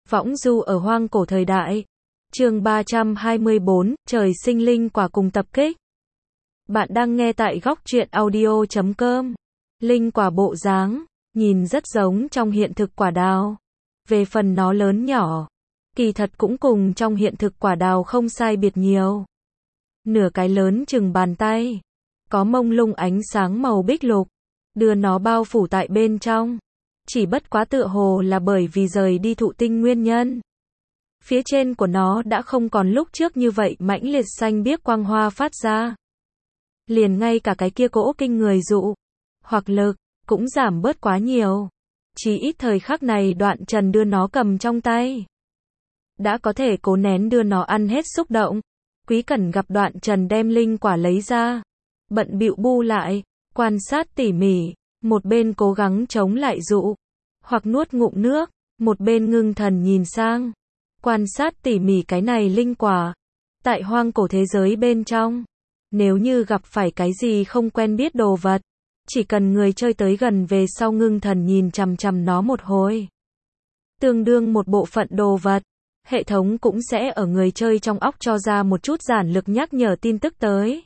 Võng du ở hoang cổ thời đại. Chương 324, trời sinh linh quả cùng tập kích. Bạn đang nghe tại góc truyện audio.com. Linh quả bộ dáng, nhìn rất giống trong hiện thực quả đào. Về phần nó lớn nhỏ, kỳ thật cũng cùng trong hiện thực quả đào không sai biệt nhiều. Nửa cái lớn chừng bàn tay, có mông lung ánh sáng màu bích lục, đưa nó bao phủ tại bên trong. Chỉ bất quá tựa hồ là bởi vì rời đi thụ tinh nguyên nhân. Phía trên của nó đã không còn lúc trước như vậy mãnh liệt xanh biếc quang hoa phát ra. Liền ngay cả cái kia cỗ kinh người dụ, hoặc lực, cũng giảm bớt quá nhiều. Chỉ ít thời khắc này Đoạn Trần đưa nó cầm trong tay, đã có thể cố nén đưa nó ăn hết xúc động. Quý Cẩn gặp Đoạn Trần đem linh quả lấy ra, bận bịu bu lại, quan sát tỉ mỉ, một bên cố gắng chống lại dụ, hoặc nuốt ngụm nước, một bên ngưng thần nhìn sang, quan sát tỉ mỉ cái này linh quả. Tại hoang cổ thế giới bên trong, nếu như gặp phải cái gì không quen biết đồ vật, chỉ cần người chơi tới gần về sau ngưng thần nhìn chằm chằm nó một hồi, tương đương một bộ phận đồ vật, hệ thống cũng sẽ ở người chơi trong óc cho ra một chút giản lược nhắc nhở tin tức tới.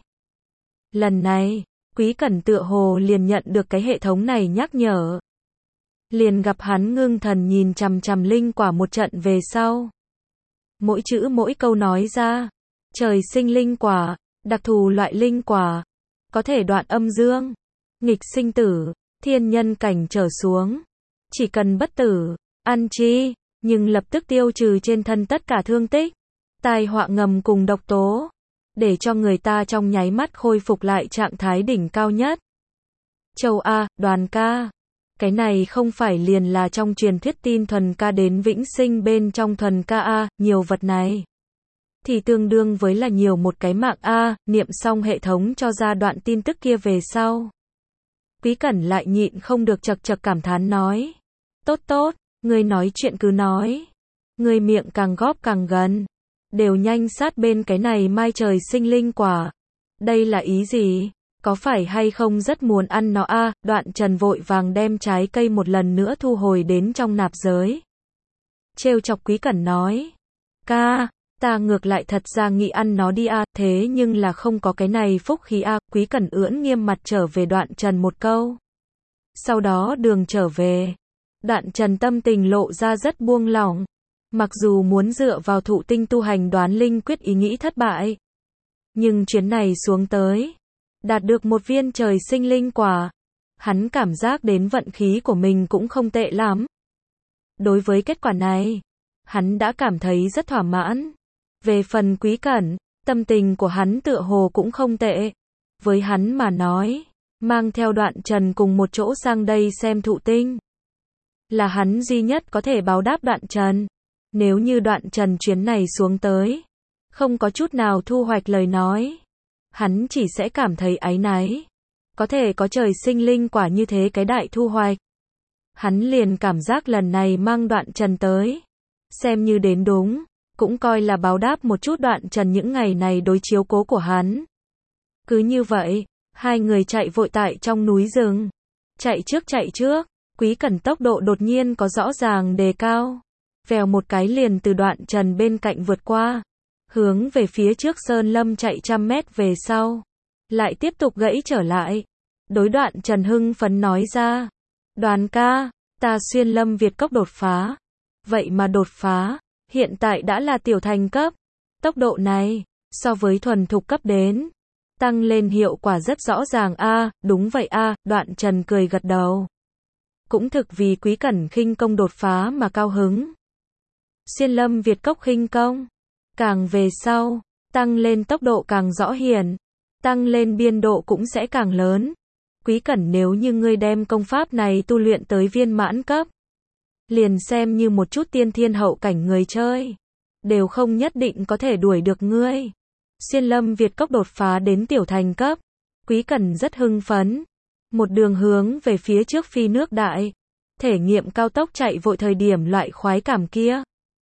Lần này, Quý Cẩn tựa hồ liền nhận được cái hệ thống này nhắc nhở. Liền gặp hắn ngưng thần nhìn chằm chằm linh quả một trận về sau. Mỗi chữ mỗi câu nói ra, trời sinh linh quả, đặc thù loại linh quả, có thể đoạn âm dương, nghịch sinh tử, thiên nhân cảnh trở xuống. Chỉ cần bất tử, ăn chi, nhưng lập tức tiêu trừ trên thân tất cả thương tích, tai họa ngầm cùng độc tố, để cho người ta trong nháy mắt khôi phục lại trạng thái đỉnh cao nhất. Châu A, Đoàn ca. Cái này không phải liền là trong truyền thuyết tin thuần ca đến vĩnh sinh bên trong thuần ca A, nhiều vật này thì tương đương với là nhiều một cái mạng A. Niệm xong hệ thống cho ra đoạn tin tức kia về sau, Quý Cẩn lại nhịn không được chật chật cảm thán nói. Tốt tốt, ngươi nói chuyện cứ nói. Ngươi miệng càng góp càng gần, đều nhanh sát bên cái này mai trời sinh linh quả. Đây là ý gì? Có phải hay không rất muốn ăn nó a? Đoạn Trần vội vàng đem trái cây một lần nữa thu hồi đến trong nạp giới. Trêu chọc Quý Cẩn nói. Ca, ta ngược lại thật ra nghĩ ăn nó đi a, thế nhưng là không có cái này phúc khí a. Quý Cẩn ưỡn nghiêm mặt trở về Đoạn Trần một câu. Sau đó đường trở về, Đoạn Trần tâm tình lộ ra rất buông lỏng. Mặc dù muốn dựa vào thụ tinh tu hành đoán linh quyết ý nghĩ thất bại, nhưng chuyến này xuống tới, đạt được một viên trời sinh linh quả, hắn cảm giác đến vận khí của mình cũng không tệ lắm. Đối với kết quả này, hắn đã cảm thấy rất thỏa mãn. Về phần Quý Cẩn, tâm tình của hắn tựa hồ cũng không tệ. Với hắn mà nói, mang theo Đoạn Trần cùng một chỗ sang đây xem thụ tinh, là hắn duy nhất có thể báo đáp Đoạn Trần. Nếu như Đoạn Trần chuyến này xuống tới, không có chút nào thu hoạch lời nói, hắn chỉ sẽ cảm thấy áy náy. Có thể có trời sinh linh quả như thế cái đại thu hoạch, hắn liền cảm giác lần này mang Đoạn Trần tới, xem như đến đúng, cũng coi là báo đáp một chút Đoạn Trần những ngày này đối chiếu cố của hắn. Cứ như vậy, hai người chạy vội tại trong núi rừng. Chạy trước, Quý Cẩn tốc độ đột nhiên có rõ ràng đề cao. Vèo một cái liền từ Đoạn Trần bên cạnh vượt qua, hướng về phía trước sơn lâm chạy 100 mét về sau, lại tiếp tục gãy trở lại. Đối Đoạn Trần hưng phấn nói ra. Đoàn ca, ta xuyên lâm Việt cốc đột phá. Vậy mà đột phá, hiện tại đã là tiểu thành cấp. Tốc độ này, so với thuần thục cấp đến, tăng lên hiệu quả rất rõ ràng a. Đúng vậy a. Đoạn Trần cười gật đầu. Cũng thực vì Quý Cẩn khinh công đột phá mà cao hứng. Xuyên lâm Việt cốc khinh công, càng về sau, tăng lên tốc độ càng rõ hiển, tăng lên biên độ cũng sẽ càng lớn. Quý Cẩn, nếu như ngươi đem công pháp này tu luyện tới viên mãn cấp, liền xem như một chút tiên thiên hậu cảnh người chơi, đều không nhất định có thể đuổi được ngươi. Xuyên lâm Việt cốc đột phá đến tiểu thành cấp, Quý Cẩn rất hưng phấn, một đường hướng về phía trước phi nước đại, thể nghiệm cao tốc chạy vội thời điểm loại khoái cảm kia.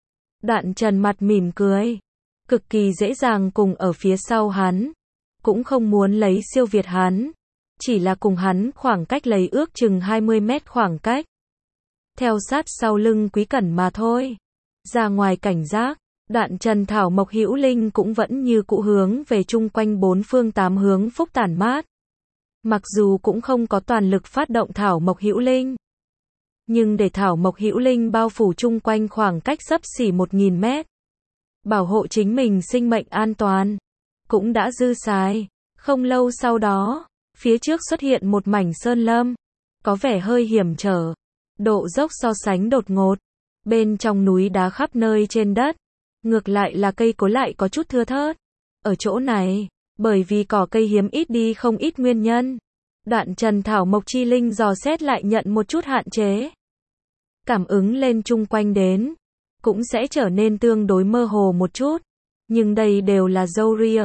Đoạn Trần mặt mỉm cười, cực kỳ dễ dàng cùng ở phía sau hắn, cũng không muốn lấy siêu việt hắn, chỉ là cùng hắn khoảng cách lấy ước chừng 20 mét khoảng cách, theo sát sau lưng Quý Cẩn mà thôi. Ra ngoài cảnh giác, Đoạn Trần thảo mộc hữu linh cũng vẫn như cũ hướng về chung quanh bốn phương tám hướng phúc tản mát. Mặc dù cũng không có toàn lực phát động thảo mộc hữu linh, nhưng để thảo mộc hữu linh bao phủ chung quanh khoảng cách xấp xỉ 1000 mét, bảo hộ chính mình sinh mệnh an toàn, cũng đã dư xài. Không lâu sau đó, phía trước xuất hiện một mảnh sơn lâm, có vẻ hơi hiểm trở, độ dốc so sánh đột ngột, bên trong núi đá khắp nơi trên đất, ngược lại là cây cối lại có chút thưa thớt. Ở chỗ này, bởi vì cỏ cây hiếm ít đi không ít nguyên nhân, Đoạn Trần thảo mộc chi linh dò xét lại nhận một chút hạn chế. Cảm ứng lên chung quanh đến, cũng sẽ trở nên tương đối mơ hồ một chút, nhưng đây đều là dâu ria.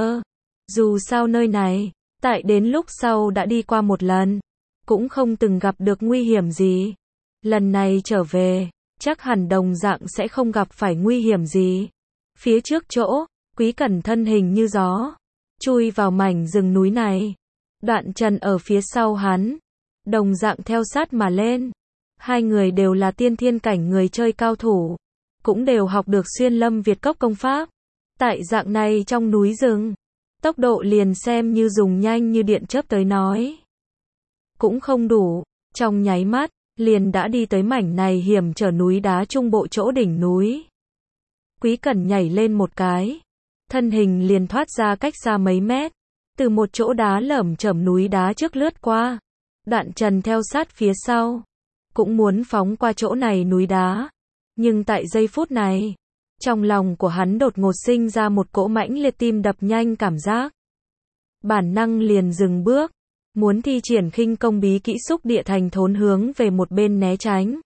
Dù sao nơi này, tại đến lúc sau đã đi qua một lần, cũng không từng gặp được nguy hiểm gì. Lần này trở về, chắc hẳn đồng dạng sẽ không gặp phải nguy hiểm gì. Phía trước chỗ, Quý Cẩn thân hình như gió, chui vào mảnh rừng núi này. Đoạn Trần ở phía sau hắn, đồng dạng theo sát mà lên. Hai người đều là tiên thiên cảnh người chơi cao thủ, cũng đều học được xuyên lâm Việt cốc công pháp. Tại dạng này trong núi rừng, tốc độ liền xem như dùng nhanh như điện chớp tới nói, cũng không đủ, trong nháy mắt, liền đã đi tới mảnh này hiểm trở núi đá trung bộ chỗ đỉnh núi. Quý Cẩn nhảy lên một cái, thân hình liền thoát ra cách xa mấy mét, từ một chỗ đá lởm chởm núi đá trước lướt qua. Đoạn Trần theo sát phía sau, cũng muốn phóng qua chỗ này núi đá, nhưng tại giây phút này, trong lòng của hắn đột ngột sinh ra một cỗ mãnh liệt tim đập nhanh cảm giác. Bản năng liền dừng bước, muốn thi triển khinh công bí kỹ xúc địa thành thốn hướng về một bên né tránh.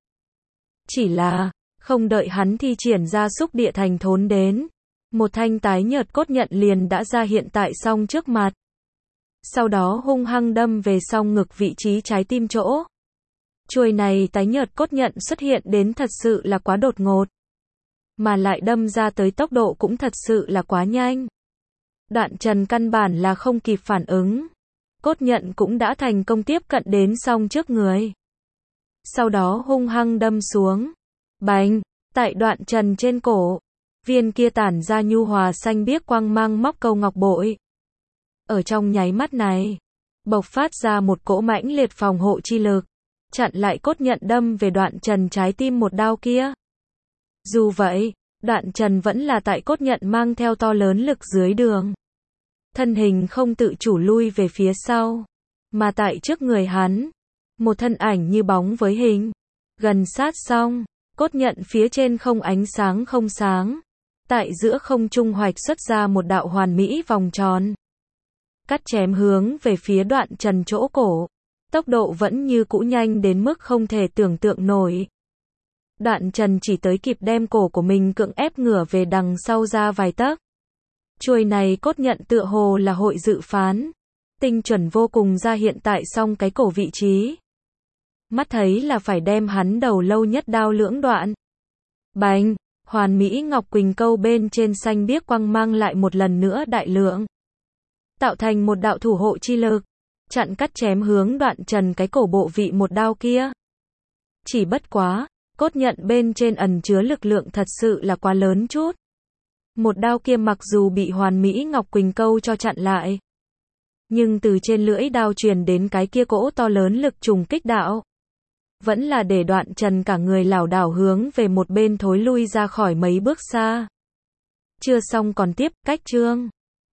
Chỉ là, không đợi hắn thi triển ra xúc địa thành thốn đến, một thanh tái nhợt cốt nhận liền đã ra hiện tại song trước mặt. Sau đó hung hăng đâm về song ngực vị trí trái tim chỗ. Chuôi này tái nhợt cốt nhận xuất hiện đến thật sự là quá đột ngột, mà lại đâm ra tới tốc độ cũng thật sự là quá nhanh. Đoạn Trần căn bản là không kịp phản ứng, cốt nhận cũng đã thành công tiếp cận đến song trước người. Sau đó hung hăng đâm xuống. Bành, tại Đoạn Trần trên cổ, viên kia tản ra nhu hòa xanh biếc quang mang móc câu ngọc bội. Ở trong nháy mắt này, bộc phát ra một cỗ mãnh liệt phòng hộ chi lực, chặn lại cốt nhận đâm về Đoạn Trần trái tim một đao kia. Dù vậy, Đoạn Trần vẫn là tại cốt nhận mang theo to lớn lực dưới đường. Thân hình không tự chủ lui về phía sau, mà tại trước người hắn, một thân ảnh như bóng với hình, gần sát xong, cốt nhận phía trên không ánh sáng không sáng, tại giữa không trung hoạch xuất ra một đạo hoàn mỹ vòng tròn. Cắt chém hướng về phía Đoạn Trần chỗ cổ, tốc độ vẫn như cũ nhanh đến mức không thể tưởng tượng nổi. Đoạn Trần chỉ tới kịp đem cổ của mình cưỡng ép ngửa về đằng sau ra vài tấc. Chuôi này cốt nhận tựa hồ là hội dự phán, tinh chuẩn vô cùng ra hiện tại song cái cổ vị trí. Mắt thấy là phải đem hắn đầu lâu nhất đao lưỡng đoạn. Bành, hoàn mỹ ngọc quỳnh câu bên trên xanh biếc quang mang lại một lần nữa đại lượng, tạo thành một đạo thủ hộ chi lực, chặn cắt chém hướng Đoạn Trần cái cổ bộ vị một đao kia. Chỉ bất quá, cốt nhận bên trên ẩn chứa lực lượng thật sự là quá lớn chút. Một đao kia mặc dù bị hoàn mỹ ngọc quỳnh câu cho chặn lại, nhưng từ trên lưỡi đao truyền đến cái kia cỗ to lớn lực trùng kích đạo, vẫn là để Đoạn Trần cả người lảo đảo hướng về một bên thối lui ra khỏi mấy bước xa. Chưa xong còn tiếp, cách chương